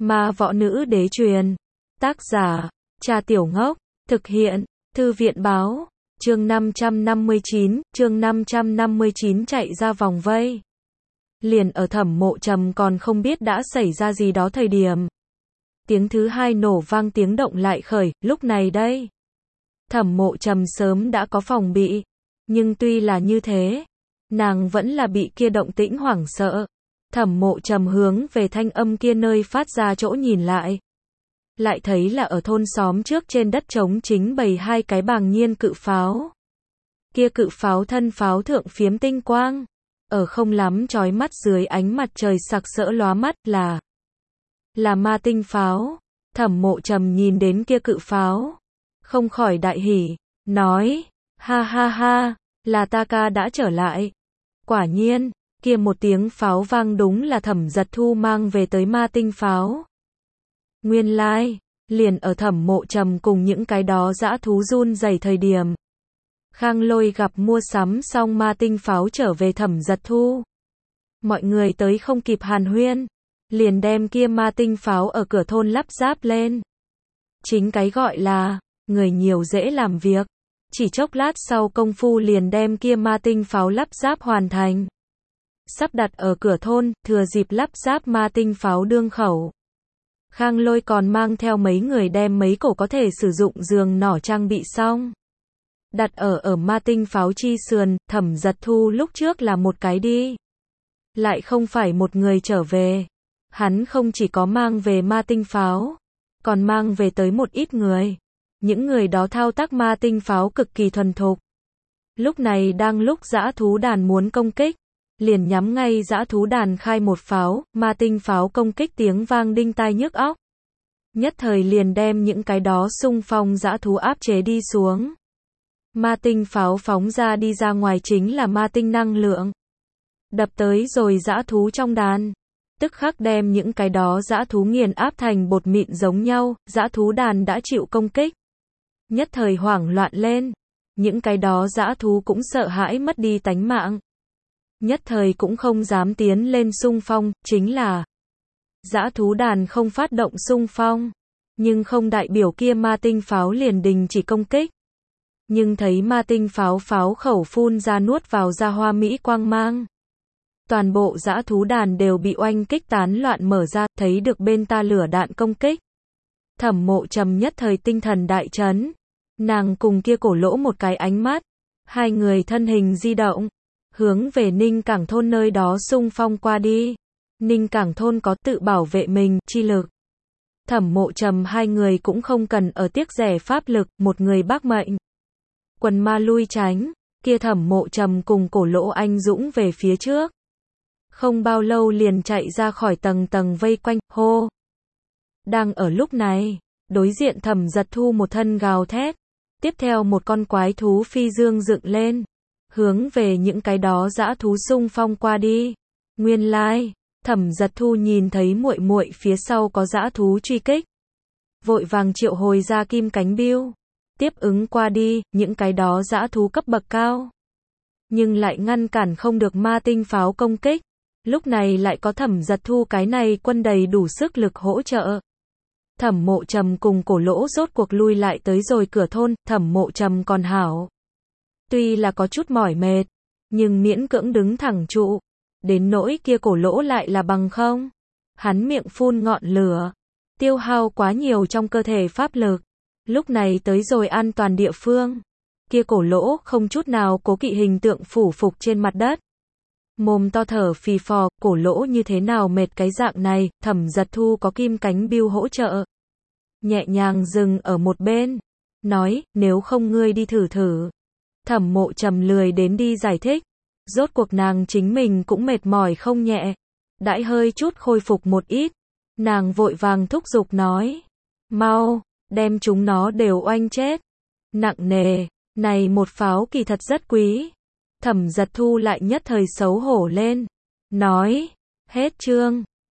Ma võ nữ đế truyền. Tác giả, Trà Tiểu Ngốc. Thực hiện, Thư viện báo. Chương 559 chạy ra vòng vây. Liền ở Thẩm Mộ Trầm còn không biết đã xảy ra gì đó thời điểm. Tiếng thứ hai nổ vang, tiếng động lại khởi, lúc này đây. Thẩm Mộ Trầm sớm đã có phòng bị. Nhưng tuy là như thế, nàng vẫn là bị kia động tĩnh hoảng sợ. Thẩm Mộ Trầm hướng về thanh âm kia nơi phát ra chỗ nhìn lại. Lại thấy là ở thôn xóm trước trên đất trống chính bày hai cái bàng nhiên cự pháo. Kia cự pháo thân pháo thượng phiếm tinh quang. Ở không lắm chói mắt dưới ánh mặt trời sặc sỡ lóa mắt là ma tinh pháo. Thẩm Mộ Trầm nhìn đến kia cự pháo, không khỏi đại hỉ, nói, ha ha ha, là ta ca đã trở lại. Quả nhiên, kia một tiếng pháo vang đúng là Thẩm Giật Thu mang về tới ma tinh pháo. Nguyên lai, liền ở Thẩm Mộ Trầm cùng những cái đó dã thú run rẩy thời điểm. Khang Lôi gặp mua sắm xong ma tinh pháo trở về Thẩm Giật Thu. Mọi người tới không kịp hàn huyên, liền đem kia ma tinh pháo ở cửa thôn lắp ráp lên. Chính cái gọi là, người nhiều dễ làm việc. Chỉ chốc lát sau công phu liền đem kia ma tinh pháo lắp ráp hoàn thành. Sắp đặt ở cửa thôn, thừa dịp lắp ráp ma tinh pháo đương khẩu. Khang Lôi còn mang theo mấy người đem mấy cổ có thể sử dụng giường nỏ trang bị xong. Đặt ở ma tinh pháo chi sườn. Thẩm Giật Thu lúc trước là một cái đi. Lại không phải một người trở về. Hắn không chỉ có mang về ma tinh pháo, còn mang về tới một ít người. Những người đó thao tác ma tinh pháo cực kỳ thuần thục. Lúc này đang lúc dã thú đàn muốn công kích, liền nhắm ngay dã thú đàn khai một pháo, ma tinh pháo công kích tiếng vang đinh tai nhức óc. Nhất thời liền đem những cái đó xung phong dã thú áp chế đi xuống. Ma tinh pháo phóng ra đi ra ngoài chính là ma tinh năng lượng. Đập tới rồi dã thú trong đàn. Tức khắc đem những cái đó dã thú nghiền áp thành bột mịn giống nhau, dã thú đàn đã chịu công kích. Nhất thời hoảng loạn lên. Những cái đó dã thú cũng sợ hãi mất đi tánh mạng. Nhất thời cũng không dám tiến lên xung phong, chính là dã thú đàn không phát động xung phong. Nhưng không đại biểu kia ma tinh pháo liền đình chỉ công kích. Nhưng thấy ma tinh pháo khẩu phun ra nuốt vào ra hoa mỹ quang mang. Toàn bộ dã thú đàn đều bị oanh kích tán loạn mở ra, thấy được bên ta lửa đạn công kích. Thẩm Mộ Trầm nhất thời tinh thần đại chấn. Nàng cùng kia cổ lỗ một cái ánh mắt. Hai người thân hình di động. Hướng về Ninh Cảng thôn nơi đó xung phong qua đi. Ninh Cảng thôn có tự bảo vệ mình, chi lực. Thẩm Mộ Trầm hai người cũng không cần ở tiếc rẻ pháp lực, một người bác mệnh. Quần ma lui tránh, kia Thẩm Mộ Trầm cùng cổ lỗ anh dũng về phía trước. Không bao lâu liền chạy ra khỏi tầng tầng vây quanh, hô. Đang ở lúc này, đối diện Thẩm Giật Thu một thân gào thét. Tiếp theo một con quái thú phi dương dựng lên. Hướng về những cái đó dã thú xung phong qua đi. Nguyên lai, Thẩm Giật Thu nhìn thấy muội muội phía sau có dã thú truy kích. Vội vàng triệu hồi ra kim cánh biêu. Tiếp ứng qua đi, những cái đó dã thú cấp bậc cao. Nhưng lại ngăn cản không được ma tinh pháo công kích. Lúc này lại có Thẩm Giật Thu cái này quân đầy đủ sức lực hỗ trợ. Thẩm Mộ Trầm cùng cổ lỗ rốt cuộc lui lại tới rồi cửa thôn. Thẩm Mộ Trầm còn hảo. Tuy là có chút mỏi mệt, nhưng miễn cưỡng đứng thẳng trụ. Đến nỗi kia cổ lỗ lại là bằng không. Hắn miệng phun ngọn lửa. Tiêu hao quá nhiều trong cơ thể pháp lực. Lúc này tới rồi an toàn địa phương. Kia cổ lỗ không chút nào cố kỵ hình tượng phủ phục trên mặt đất. Mồm to thở phì phò, cổ lỗ như thế nào mệt cái dạng này. Thẩm Giật Thu có kim cánh biêu hỗ trợ. Nhẹ nhàng dừng ở một bên. Nói, nếu không ngươi đi thử thử. Thẩm Mộ Trầm lười đến đi giải thích. Rốt cuộc nàng chính mình cũng mệt mỏi không nhẹ. Đãi hơi chút khôi phục một ít. Nàng vội vàng thúc giục nói. Mau, đem chúng nó đều oanh chết. Nặng nề, này một pháo kỳ thật rất quý. Thẩm Giật Thu lại nhất thời xấu hổ lên. Nói, hết chương.